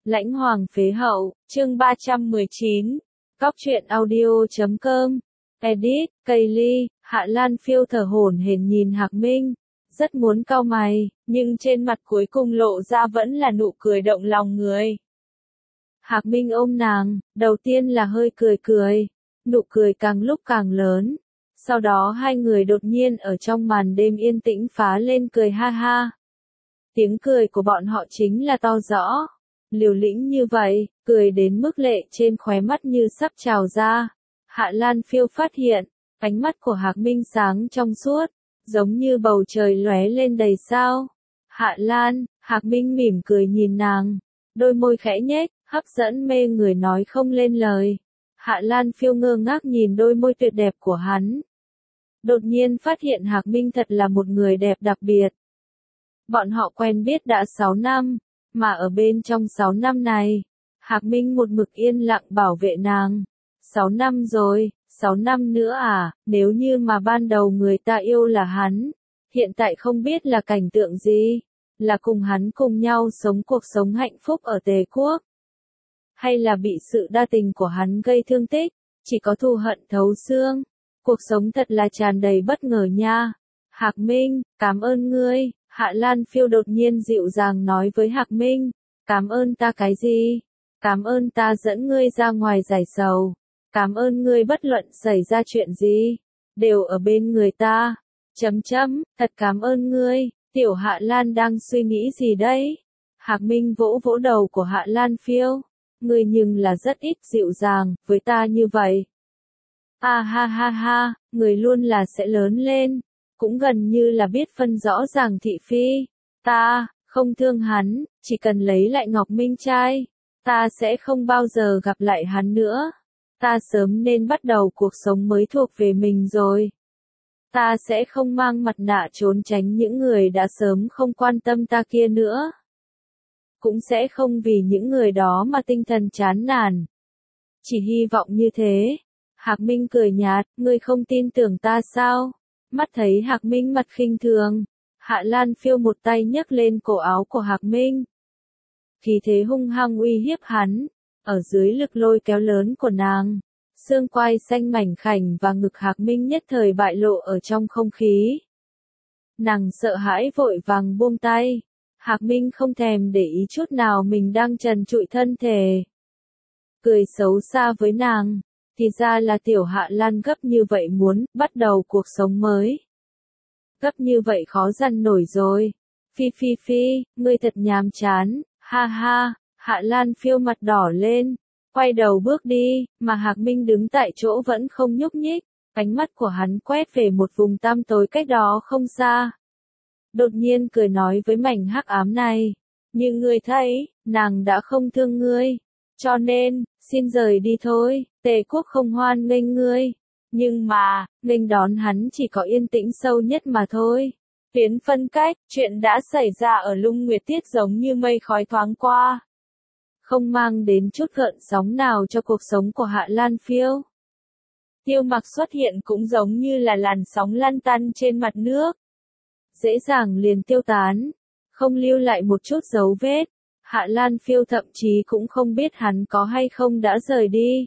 Lãnh Hoàng phế hậu, chương 319. Cóc truyện audio.com. Edit, Kaylee. Hạ Lan Phiêu thở hổn hển nhìn Hạc Minh, rất muốn cau mày, nhưng trên mặt cuối cùng lộ ra vẫn là nụ cười động lòng người. Hạc Minh ôm nàng, đầu tiên là hơi cười cười, nụ cười càng lúc càng lớn. Sau đó hai người đột nhiên ở trong màn đêm yên tĩnh phá lên cười ha ha. Tiếng cười của bọn họ chính là to rõ, liều lĩnh như vậy, cười đến mức lệ trên khóe mắt như sắp trào ra. Hạ Lan Phiêu phát hiện, ánh mắt của Hạc Minh sáng trong suốt, giống như bầu trời lóe lên đầy sao. Hạ Lan, Hạc Minh mỉm cười nhìn nàng, đôi môi khẽ nhếch, hấp dẫn mê người nói không lên lời. Hạ Lan Phiêu ngơ ngác nhìn đôi môi tuyệt đẹp của hắn. Đột nhiên phát hiện Hạc Minh thật là một người đẹp đặc biệt. Bọn họ quen biết đã 6 năm, mà ở bên trong 6 năm này, Hạc Minh một mực yên lặng bảo vệ nàng. 6 năm rồi, 6 năm nữa à, nếu như mà ban đầu người ta yêu là hắn, hiện tại không biết là cảnh tượng gì, là cùng hắn cùng nhau sống cuộc sống hạnh phúc ở Tề Quốc, hay là bị sự đa tình của hắn gây thương tích, chỉ có thù hận thấu xương. Cuộc sống thật là tràn đầy bất ngờ nha. Hạc Minh, cảm ơn ngươi. Hạ Lan Phiêu đột nhiên dịu dàng nói với Hạc Minh, cảm ơn ta cái gì? Cảm ơn ta dẫn ngươi ra ngoài giải sầu. Cảm ơn ngươi bất luận xảy ra chuyện gì, đều ở bên người ta. Thật cảm ơn ngươi. Tiểu Hạ Lan đang suy nghĩ gì đấy? Hạc Minh vỗ vỗ đầu của Hạ Lan Phiêu. Ngươi nhưng là rất ít dịu dàng với ta như vậy. À ha ha ha, người luôn là sẽ lớn lên, cũng gần như là biết phân rõ ràng thị phi. Ta, không thương hắn, chỉ cần lấy lại Ngọc Minh trai, ta sẽ không bao giờ gặp lại hắn nữa. Ta sớm nên bắt đầu cuộc sống mới thuộc về mình rồi. Ta sẽ không mang mặt nạ trốn tránh những người đã sớm không quan tâm ta kia nữa. Cũng sẽ không vì những người đó mà tinh thần chán nản. Chỉ hy vọng như thế. Hạc Minh cười nhạt, ngươi không tin tưởng ta sao? Mắt thấy Hạc Minh mặt khinh thường, Hạ Lan Phiêu một tay nhấc lên cổ áo của Hạc Minh. Khí thế hung hăng uy hiếp hắn, ở dưới lực lôi kéo lớn của nàng, xương quai xanh mảnh khảnh và ngực Hạc Minh nhất thời bại lộ ở trong không khí. Nàng sợ hãi vội vàng buông tay, Hạc Minh không thèm để ý chút nào mình đang trần trụi thân thể. Cười xấu xa với nàng. Thì ra là tiểu Hạ Lan gấp như vậy muốn bắt đầu cuộc sống mới. Gấp như vậy khó dằn nổi rồi. Phi, ngươi thật nhàm chán, ha ha. Hạ Lan Phiêu mặt đỏ lên, quay đầu bước đi, mà Hạc Minh đứng tại chỗ vẫn không nhúc nhích, ánh mắt của hắn quét về một vùng tăm tối cách đó không xa. Đột nhiên cười nói với mảnh hắc ám này, như ngươi thấy, nàng đã không thương ngươi. Cho nên, xin rời đi thôi, Tề Quốc không hoan nghênh ngươi. Nhưng mà, nghênh đón hắn chỉ có yên tĩnh sâu nhất mà thôi. Phiến phân cách, chuyện đã xảy ra ở Lung Nguyệt Tiết giống như mây khói thoáng qua. Không mang đến chút gợn sóng nào cho cuộc sống của Hạ Lan Phiêu. Tiêu Mặc xuất hiện cũng giống như là làn sóng lăn tăn trên mặt nước. Dễ dàng liền tiêu tán, không lưu lại một chút dấu vết. Hạ Lan Phiêu thậm chí cũng không biết hắn có hay không đã rời đi.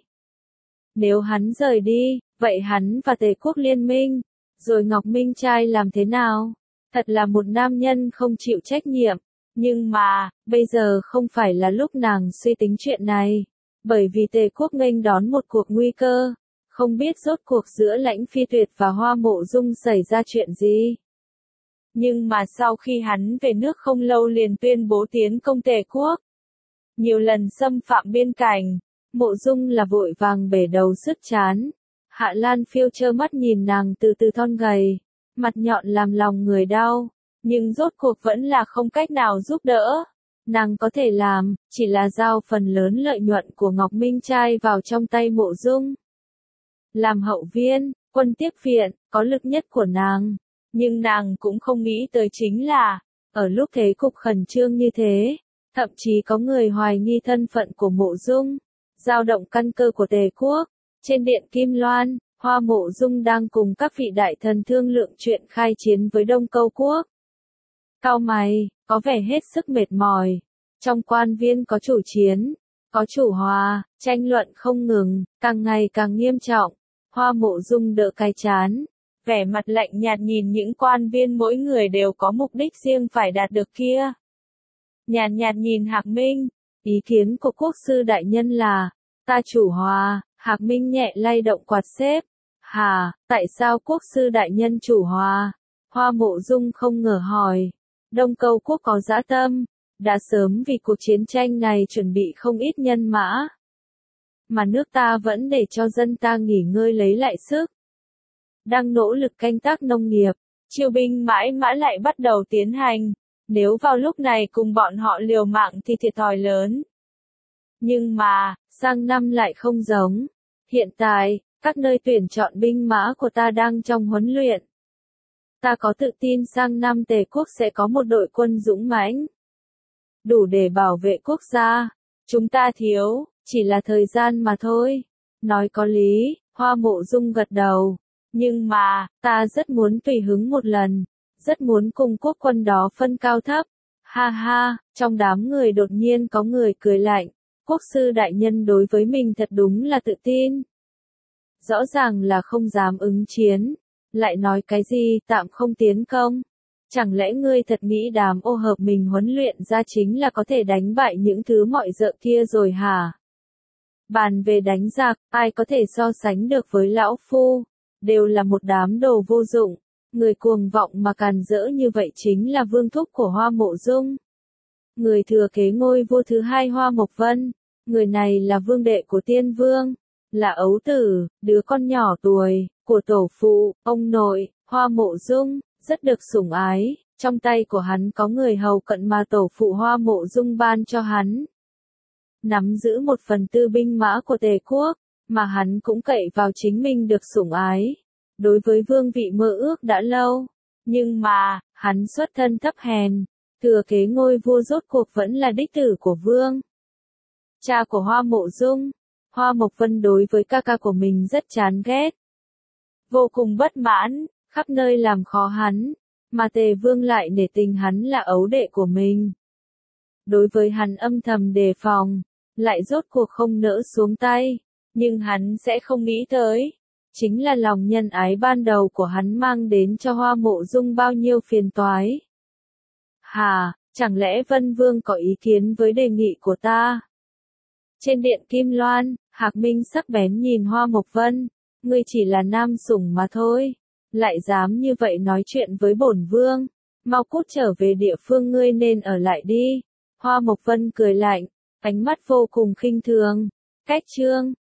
Nếu hắn rời đi, vậy hắn và Tề Quốc liên minh, rồi Ngọc Minh trai làm thế nào? Thật là một nam nhân không chịu trách nhiệm. Nhưng mà, bây giờ không phải là lúc nàng suy tính chuyện này. Bởi vì Tề Quốc nghênh đón một cuộc nguy cơ. Không biết rốt cuộc giữa Lãnh Phi Tuyệt và Hoa Mộ Dung xảy ra chuyện gì. Nhưng mà sau khi hắn về nước không lâu liền tuyên bố tiến công Tề Quốc. Nhiều lần xâm phạm biên cảnh, Mộ Dung là vội vàng bể đầu sứt chán. Hạ Lan Phiêu trơ mắt nhìn nàng từ từ thon gầy, mặt nhọn làm lòng người đau, nhưng rốt cuộc vẫn là không cách nào giúp đỡ. Nàng có thể làm, chỉ là giao phần lớn lợi nhuận của Ngọc Minh trai vào trong tay Mộ Dung. Làm hậu viên, quân tiếp viện, có lực nhất của nàng. Nhưng nàng cũng không nghĩ tới chính là, ở lúc thế cục khẩn trương như thế, thậm chí có người hoài nghi thân phận của Mộ Dung, dao động căn cơ của Tề Quốc. Trên điện Kim Loan, Hoa Mộ Dung đang cùng các vị đại thần thương lượng chuyện khai chiến với Đông Câu Quốc. Cau mày, có vẻ hết sức mệt mỏi. Trong quan viên có chủ chiến, có chủ hòa, tranh luận không ngừng, càng ngày càng nghiêm trọng. Hoa Mộ Dung đỡ cái chán, vẻ mặt lạnh nhạt nhìn những quan viên mỗi người đều có mục đích riêng phải đạt được kia. Nhàn nhạt nhìn Hạc Minh, ý kiến của quốc sư đại nhân là, ta chủ hòa. Hạc Minh nhẹ lay động quạt xếp. Hà, tại sao quốc sư đại nhân chủ hòa? Hoa Mộ Dung không ngờ hỏi. Đông Câu quốc có dã tâm, đã sớm vì cuộc chiến tranh này chuẩn bị không ít nhân mã. Mà nước ta vẫn để cho dân ta nghỉ ngơi lấy lại sức. Đang nỗ lực canh tác nông nghiệp, chiêu binh mãi mã lại bắt đầu tiến hành. Nếu vào lúc này cùng bọn họ liều mạng thì thiệt thòi lớn. Nhưng mà, sang năm lại không giống. Hiện tại, các nơi tuyển chọn binh mã của ta đang trong huấn luyện. Ta có tự tin sang năm Tề quốc sẽ có một đội quân dũng mãnh, đủ để bảo vệ quốc gia. Chúng ta thiếu, chỉ là thời gian mà thôi. Nói có lý, Hoa Mộ Dung gật đầu. Nhưng mà, ta rất muốn tùy hứng một lần, rất muốn cùng quốc quân đó phân cao thấp. Ha ha, trong đám người đột nhiên có người cười lạnh. Quốc sư đại nhân đối với mình thật đúng là tự tin. Rõ ràng là không dám ứng chiến. Lại nói cái gì tạm không tiến công. Chẳng lẽ ngươi thật nghĩ đám ô hợp mình huấn luyện ra chính là có thể đánh bại những thứ mọi dợ kia rồi hả? Bàn về đánh giặc, ai có thể so sánh được với lão phu? Đều là một đám đồ vô dụng. Người cuồng vọng mà càn rỡ như vậy chính là vương thúc của Hoa Mộ Dung. Người thừa kế ngôi vua thứ hai Hoa Mộc Vân. Người này là vương đệ của Tiên Vương. Là ấu tử, đứa con nhỏ tuổi, của tổ phụ, ông nội, Hoa Mộ Dung, rất được sủng ái. Trong tay của hắn có người hầu cận mà tổ phụ Hoa Mộ Dung ban cho hắn. Nắm giữ 1/4 binh mã của Tề quốc, mà hắn cũng cậy vào chính mình được sủng ái. Đối với vương vị mơ ước đã lâu. Nhưng mà, hắn xuất thân thấp hèn, thừa kế ngôi vua rốt cuộc vẫn là đích tử của vương. Cha của Hoa Mộ Dung, Hoa Mộc Vân đối với ca ca của mình rất chán ghét. Vô cùng bất mãn, khắp nơi làm khó hắn, mà Tề Vương lại nể tình hắn là ấu đệ của mình. Đối với hắn âm thầm đề phòng, lại rốt cuộc không nỡ xuống tay, nhưng hắn sẽ không nghĩ tới. Chính là lòng nhân ái ban đầu của hắn mang đến cho Hoa Mộ Dung bao nhiêu phiền toái. Hà, chẳng lẽ Vân Vương có ý kiến với đề nghị của ta? Trên điện Kim Loan, Hạc Minh sắc bén nhìn Hoa Mộc Vân, ngươi chỉ là nam sủng mà thôi, lại dám như vậy nói chuyện với bổn vương, mau cút trở về địa phương ngươi nên ở lại đi. Hoa Mộc Vân cười lạnh, ánh mắt vô cùng khinh thường. Cách chương